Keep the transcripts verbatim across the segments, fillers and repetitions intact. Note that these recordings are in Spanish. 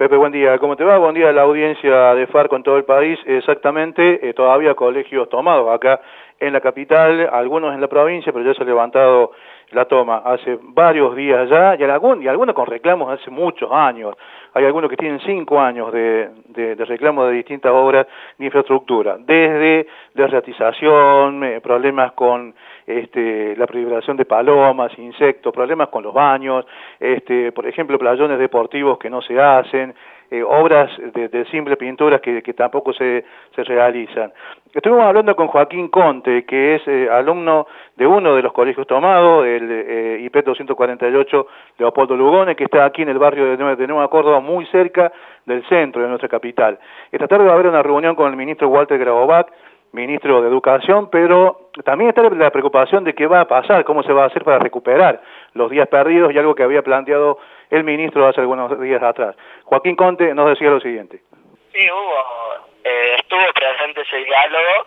Pepe, buen día. ¿Cómo te va? Buen día a la audiencia de Farco en todo el país. Exactamente, eh, todavía colegios tomados acá en la capital, algunos en la provincia, pero ya se ha levantado la toma hace varios días ya, y, algún, y algunos con reclamos hace muchos años. Hay algunos que tienen cinco años de, de, de reclamos de distintas obras de infraestructura, desde desratización, eh, problemas con este, la proliferación de palomas, insectos, problemas con los baños, este, por ejemplo, playones deportivos que no se hacen, eh, obras de, de simple pinturas que, que tampoco se, se realizan. Estuvimos hablando con Joaquín Conte, que es eh, alumno de uno de los colegios tomados, el eh, I P doscientos cuarenta y ocho Leopoldo Lugones, que está aquí en el barrio de Nueva, de Nueva Córdoba, muy cerca del centro de nuestra capital. Esta tarde va a haber una reunión con el ministro Walter Grabovac, ministro de Educación, pero también está la preocupación de qué va a pasar, cómo se va a hacer para recuperar los días perdidos y algo que había planteado el ministro hace algunos días atrás. Joaquín Conte nos decía lo siguiente. Sí, hubo, eh, estuvo presente ese diálogo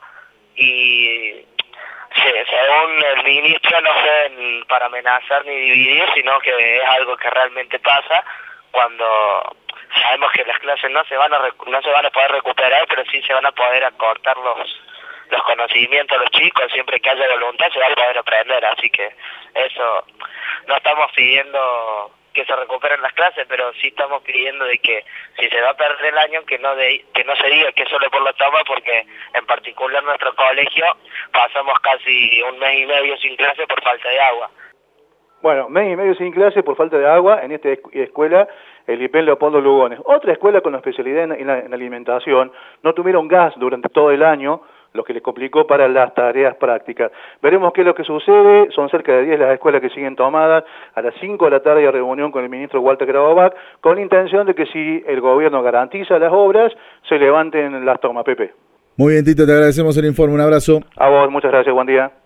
y sí, según el ministro no fue para amenazar ni dividir, sino que es algo que realmente pasa cuando sabemos que las clases no se van a no se van a poder recuperar, pero sí se van a poder acortar los los conocimientos a los chicos. Siempre que haya voluntad se va a poder aprender, así que eso, no estamos pidiendo que se recuperen las clases, pero sí estamos pidiendo de que si se va a perder el año, que no de, que no se diga que solo por la toma, porque en particular nuestro colegio pasamos casi un mes y medio sin clase por falta de agua. Bueno, mes y medio sin clase por falta de agua en esta escuela, el I P Leopoldo Lugones. Otra escuela con especialidad en, en, la, en la alimentación, no tuvieron gas durante todo el año, lo que les complicó para las tareas prácticas. Veremos qué es lo que sucede. Son cerca de diez las escuelas que siguen tomadas. A las cinco de la tarde hay reunión con el ministro Walter Grabovac, con la intención de que si el gobierno garantiza las obras, se levanten las tomas. Pepe. Muy bien, Tito, te agradecemos el informe. Un abrazo. A vos, muchas gracias. Buen día.